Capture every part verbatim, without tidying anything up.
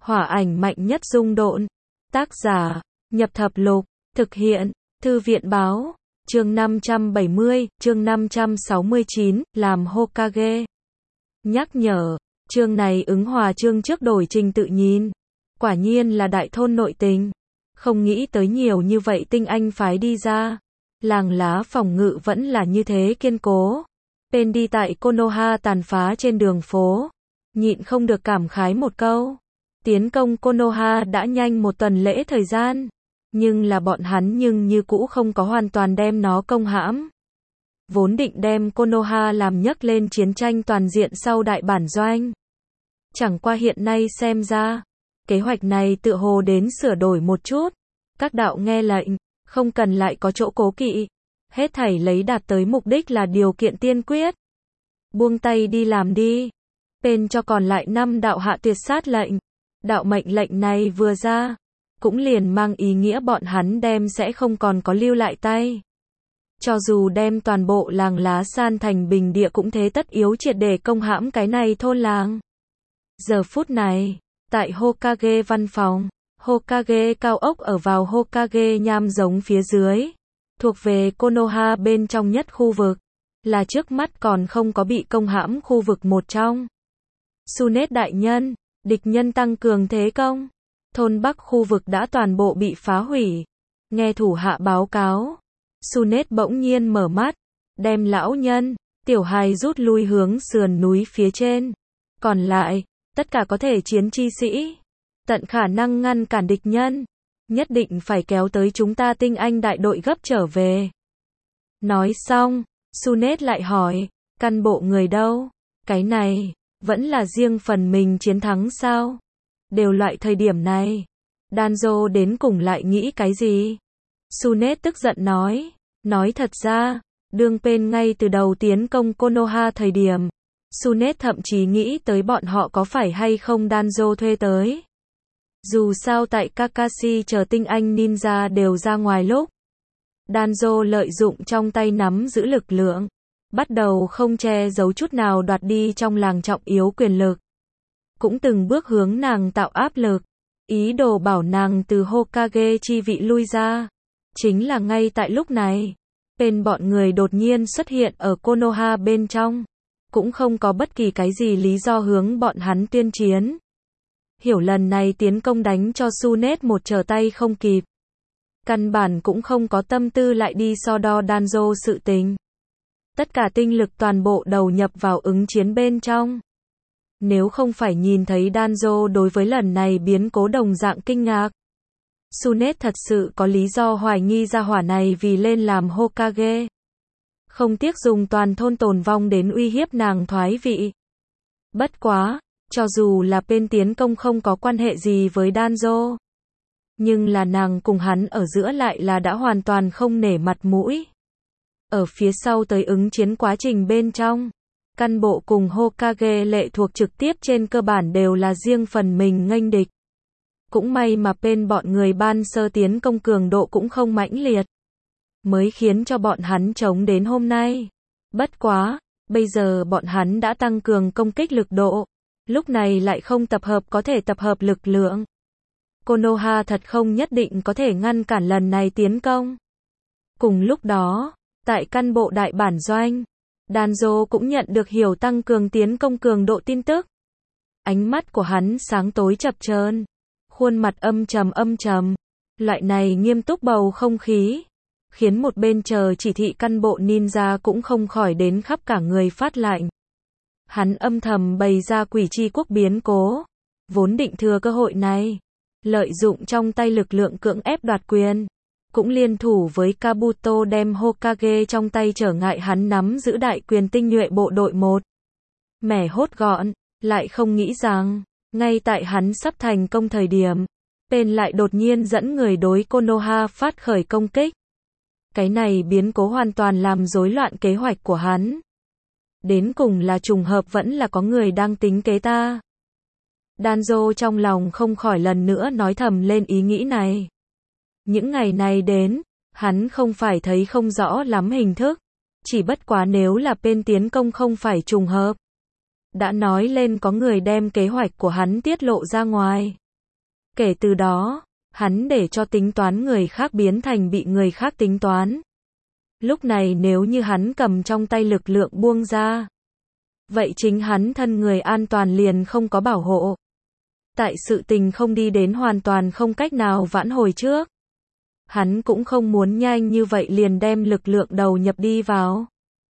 Hỏa ảnh mạnh nhất dung độn. Tác giả, Nhập Thập Lục. Thực hiện, Thư viện báo. Chương năm trăm bảy mươi, chương năm trăm sáu mươi chín, làm Hokage. Nhắc nhở, chương này ứng hòa chương trước đổi trình tự nhìn. Quả nhiên là đại thôn nội tình. Không nghĩ tới nhiều như vậy tinh anh phái đi ra. Làng lá phòng ngự vẫn là như thế kiên cố. Bên đi tại Konoha tàn phá trên đường phố. Nhịn không được cảm khái một câu. Tiến công Konoha đã nhanh một tuần lễ thời gian. Nhưng là bọn hắn nhưng như cũ không có hoàn toàn đem nó công hãm. Vốn định đem Konoha làm nhấc lên chiến tranh toàn diện sau đại bản doanh. Chẳng qua hiện nay xem ra, kế hoạch này tựa hồ đến sửa đổi một chút. Các đạo nghe lệnh, không cần lại có chỗ cố kỵ. Hết thảy lấy đạt tới mục đích là điều kiện tiên quyết. Buông tay đi làm đi. Bên cho còn lại năm đạo hạ tuyệt sát lệnh. Đạo mệnh lệnh này vừa ra, cũng liền mang ý nghĩa bọn hắn đem sẽ không còn có lưu lại tay. Cho dù đem toàn bộ làng lá san thành bình địa cũng thế tất yếu triệt để công hãm cái này thôn làng. Giờ phút này, tại Hokage văn phòng, Hokage cao ốc ở vào Hokage nham giống phía dưới, thuộc về Konoha bên trong nhất khu vực, là trước mắt còn không có bị công hãm khu vực một trong. Tsunade đại nhân, địch nhân tăng cường thế công. Thôn Bắc khu vực đã toàn bộ bị phá hủy. Nghe thủ hạ báo cáo, Tsunade bỗng nhiên mở mắt, đem lão nhân, tiểu hài rút lui hướng sườn núi phía trên. Còn lại, tất cả có thể chiến chi sĩ, tận khả năng ngăn cản địch nhân, nhất định phải kéo tới chúng ta tinh anh đại đội gấp trở về. Nói xong, Tsunade lại hỏi, căn bộ người đâu? Cái này, vẫn là riêng phần mình chiến thắng sao? Đều loại thời điểm này, Danzo đến cùng lại nghĩ cái gì? Tsunade tức giận nói, nói thật ra, đương Pen ngay từ đầu tiến công Konoha thời điểm, Tsunade thậm chí nghĩ tới bọn họ có phải hay không Danzo thuê tới. Dù sao tại Kakashi chờ tinh anh ninja đều ra ngoài lúc, Danzo lợi dụng trong tay nắm giữ lực lượng, bắt đầu không che giấu chút nào đoạt đi trong làng trọng yếu quyền lực. Cũng từng bước hướng nàng tạo áp lực, ý đồ bảo nàng từ Hokage chi vị lui ra. Chính là ngay tại lúc này, bên bọn người đột nhiên xuất hiện ở Konoha bên trong, cũng không có bất kỳ cái gì lý do hướng bọn hắn tuyên chiến. Hiểu lần này tiến công đánh cho Tsunade một trở tay không kịp. Căn bản cũng không có tâm tư lại đi so đo Danzo sự tình. Tất cả tinh lực toàn bộ đầu nhập vào ứng chiến bên trong. Nếu không phải nhìn thấy Danzo đối với lần này biến cố đồng dạng kinh ngạc, Tsunade thật sự có lý do hoài nghi gia hỏa này vì lên làm Hokage. Không tiếc dùng toàn thôn tồn vong đến uy hiếp nàng thoái vị. Bất quá, cho dù là bên tiến công không có quan hệ gì với Danzo, nhưng là nàng cùng hắn ở giữa lại là đã hoàn toàn không nể mặt mũi. Ở phía sau tới ứng chiến quá trình bên trong, căn bộ cùng Hokage lệ thuộc trực tiếp trên cơ bản đều là riêng phần mình nghênh địch. Cũng may mà bên bọn người ban sơ tiến công cường độ cũng không mãnh liệt, mới khiến cho bọn hắn chống đến hôm nay. Bất quá, bây giờ bọn hắn đã tăng cường công kích lực độ, lúc này lại không tập hợp có thể tập hợp lực lượng. Konoha thật không nhất định có thể ngăn cản lần này tiến công. Cùng lúc đó, tại căn bộ đại bản doanh, Danzo cũng nhận được hiểu tăng cường tiến công cường độ tin tức. Ánh mắt của hắn sáng tối chập chờn, khuôn mặt âm trầm âm trầm. Loại này nghiêm túc bầu không khí, khiến một bên chờ chỉ thị căn bộ ninja cũng không khỏi đến khắp cả người phát lạnh. Hắn âm thầm bày ra quỷ chi quốc biến cố, vốn định thừa cơ hội này, lợi dụng trong tay lực lượng cưỡng ép đoạt quyền. Cũng liên thủ với Kabuto đem Hokage trong tay trở ngại hắn nắm giữ đại quyền tinh nhuệ bộ đội một mẻ hốt gọn, lại không nghĩ rằng, ngay tại hắn sắp thành công thời điểm, Pen lại đột nhiên dẫn người đối Konoha phát khởi công kích. Cái này biến cố hoàn toàn làm rối loạn kế hoạch của hắn. Đến cùng là trùng hợp vẫn là có người đang tính kế ta. Danzo trong lòng không khỏi lần nữa nói thầm lên ý nghĩ này. Những ngày này đến, hắn không phải thấy không rõ lắm hình thức, chỉ bất quá nếu là bên tiến công không phải trùng hợp. Đã nói lên có người đem kế hoạch của hắn tiết lộ ra ngoài. Kể từ đó, hắn để cho tính toán người khác biến thành bị người khác tính toán. Lúc này nếu như hắn cầm trong tay lực lượng buông ra, vậy chính hắn thân người an toàn liền không có bảo hộ. Tại sự tình không đi đến hoàn toàn không cách nào vãn hồi trước, hắn cũng không muốn nhanh như vậy liền đem lực lượng đầu nhập đi vào.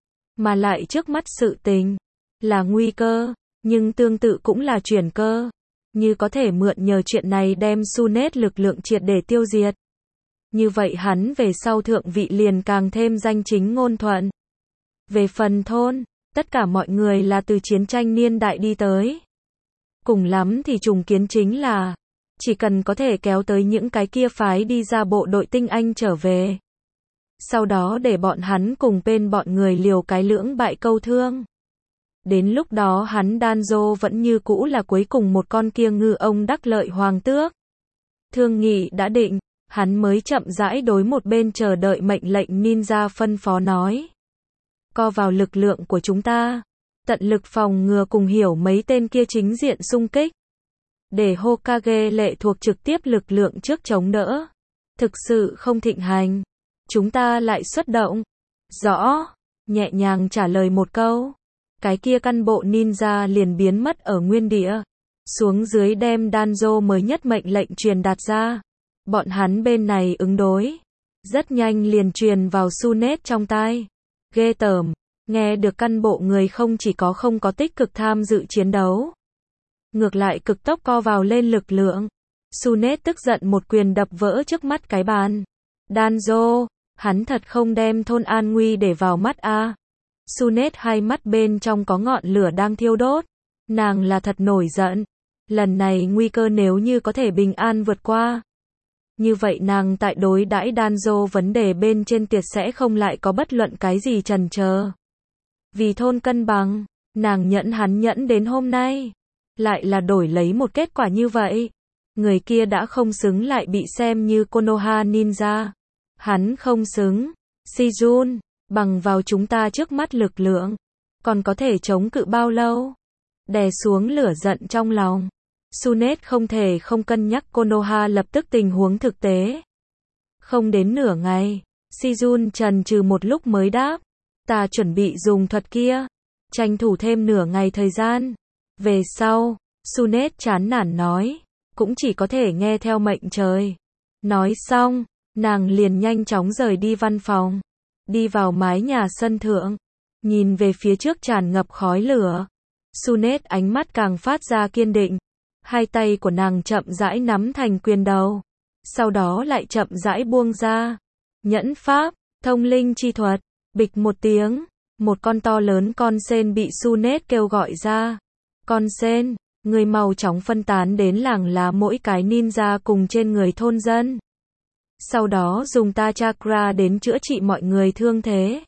Mà lại trước mắt sự tình là nguy cơ, nhưng tương tự cũng là chuyển cơ. Như có thể mượn nhờ chuyện này đem Sunet lực lượng triệt để tiêu diệt. Như vậy hắn về sau thượng vị liền càng thêm danh chính ngôn thuận. Về phần thôn, tất cả mọi người là từ chiến tranh niên đại đi tới. Cùng lắm thì trùng kiến chính là, chỉ cần có thể kéo tới những cái kia phái đi ra bộ đội tinh anh trở về. Sau đó để bọn hắn cùng bên bọn người liều cái lưỡng bại câu thương. Đến lúc đó hắn Danzo vẫn như cũ là cuối cùng một con kia ngư ông đắc lợi hoàng tước. Thương nghị đã định, hắn mới chậm rãi đối một bên chờ đợi mệnh lệnh ninja phân phó nói. Co vào lực lượng của chúng ta, tận lực phòng ngừa cùng hiểu mấy tên kia chính diện xung kích. Để Hokage lệ thuộc trực tiếp lực lượng trước chống đỡ. Thực sự không thịnh hành, chúng ta lại xuất động. Rõ, nhẹ nhàng trả lời một câu. Cái kia căn bộ ninja liền biến mất ở nguyên địa. Xuống dưới đem Danzo mới nhất mệnh lệnh truyền đạt ra. Bọn hắn bên này ứng đối. Rất nhanh liền truyền vào Sunet trong tai. Ghê tởm, nghe được căn bộ người không chỉ có không có tích cực tham dự chiến đấu. Ngược lại cực tốc co vào lên lực lượng. Sunet tức giận một quyền đập vỡ trước mắt cái bàn. Danzo, hắn thật không đem thôn an nguy để vào mắt a. À. Sunet hai mắt bên trong có ngọn lửa đang thiêu đốt. Nàng là thật nổi giận. Lần này nguy cơ nếu như có thể bình an vượt qua. Như vậy nàng tại đối đãi Danzo vấn đề bên trên tiệt sẽ không lại có bất luận cái gì chần chờ. Vì thôn cân bằng, nàng nhẫn hắn nhẫn đến hôm nay. Lại là đổi lấy một kết quả như vậy. Người kia đã không xứng lại bị xem như Konoha ninja. Hắn không xứng. Shijun, bằng vào chúng ta trước mắt lực lượng, còn có thể chống cự bao lâu? Đè xuống lửa giận trong lòng. Sunet không thể không cân nhắc Konoha lập tức tình huống thực tế. Không đến nửa ngày, Shijun chần chừ một lúc mới đáp. Ta chuẩn bị dùng thuật kia. Tranh thủ thêm nửa ngày thời gian. Về sau, Sunet chán nản nói. Cũng chỉ có thể nghe theo mệnh trời. Nói xong, nàng liền nhanh chóng rời đi văn phòng. Đi vào mái nhà sân thượng. Nhìn về phía trước tràn ngập khói lửa. Sunet ánh mắt càng phát ra kiên định. Hai tay của nàng chậm rãi nắm thành quyền đầu. Sau đó lại chậm rãi buông ra. Nhẫn pháp, thông linh chi thuật. Bịch một tiếng. Một con to lớn con sen bị Sunet kêu gọi ra. Con sen, người màu chóng phân tán đến làng lá mỗi cái ninja cùng trên người thôn dân. Sau đó dùng ta chakra đến chữa trị mọi người thương thế.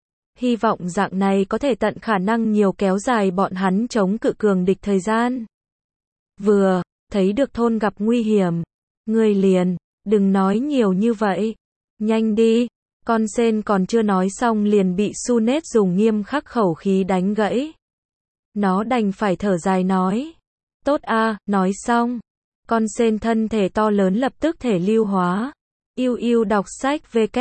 Hy vọng dạng này có thể tận khả năng nhiều kéo dài bọn hắn chống cự cường địch thời gian. Vừa, thấy được thôn gặp nguy hiểm. Người liền, đừng nói nhiều như vậy. Nhanh đi, con sen còn chưa nói xong liền bị Sunet dùng nghiêm khắc khẩu khí đánh gãy. Nó đành phải thở dài nói. Tốt a, nói xong. Con sen thân thể to lớn lập tức thể lưu hóa. Yêu yêu đọc sách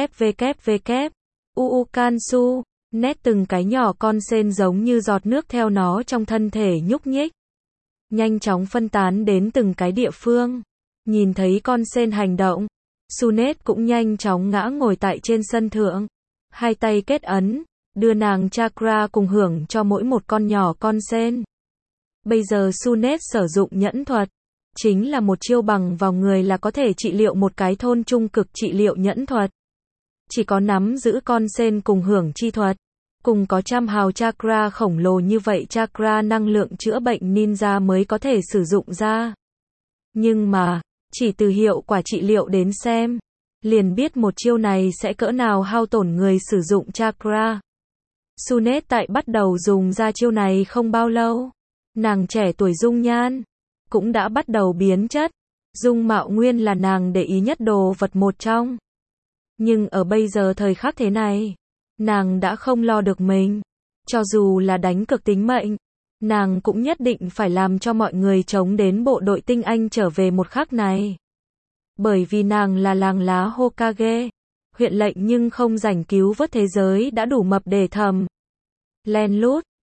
www. Uu Kansu, nét từng cái nhỏ con sen giống như giọt nước theo nó trong thân thể nhúc nhích. Nhanh chóng phân tán đến từng cái địa phương. Nhìn thấy con sen hành động, Sunet cũng nhanh chóng ngã ngồi tại trên sân thượng. Hai tay kết ấn, đưa nàng chakra cùng hưởng cho mỗi một con nhỏ con sen. Bây giờ Sunet sử dụng nhẫn thuật. Chính là một chiêu bằng vào người là có thể trị liệu một cái thôn trung cực trị liệu nhẫn thuật. Chỉ có nắm giữ con sen cùng hưởng chi thuật. Cùng có trăm hào chakra khổng lồ như vậy chakra năng lượng chữa bệnh ninja mới có thể sử dụng ra. Nhưng mà, chỉ từ hiệu quả trị liệu đến xem, liền biết một chiêu này sẽ cỡ nào hao tổn người sử dụng chakra. Sunet tại bắt đầu dùng ra chiêu này không bao lâu. Nàng trẻ tuổi dung nhan cũng đã bắt đầu biến chất. Dung mạo nguyên là nàng để ý nhất đồ vật một trong. Nhưng ở bây giờ thời khắc thế này, nàng đã không lo được mình. Cho dù là đánh cược tính mệnh, Nàng cũng nhất định phải làm cho mọi người chống đến bộ đội tinh anh trở về một khắc này. Bởi vì nàng là làng lá Hokage. Huyện lệnh nhưng không rảnh cứu vớt thế giới đã đủ mập để thầm. Len lút,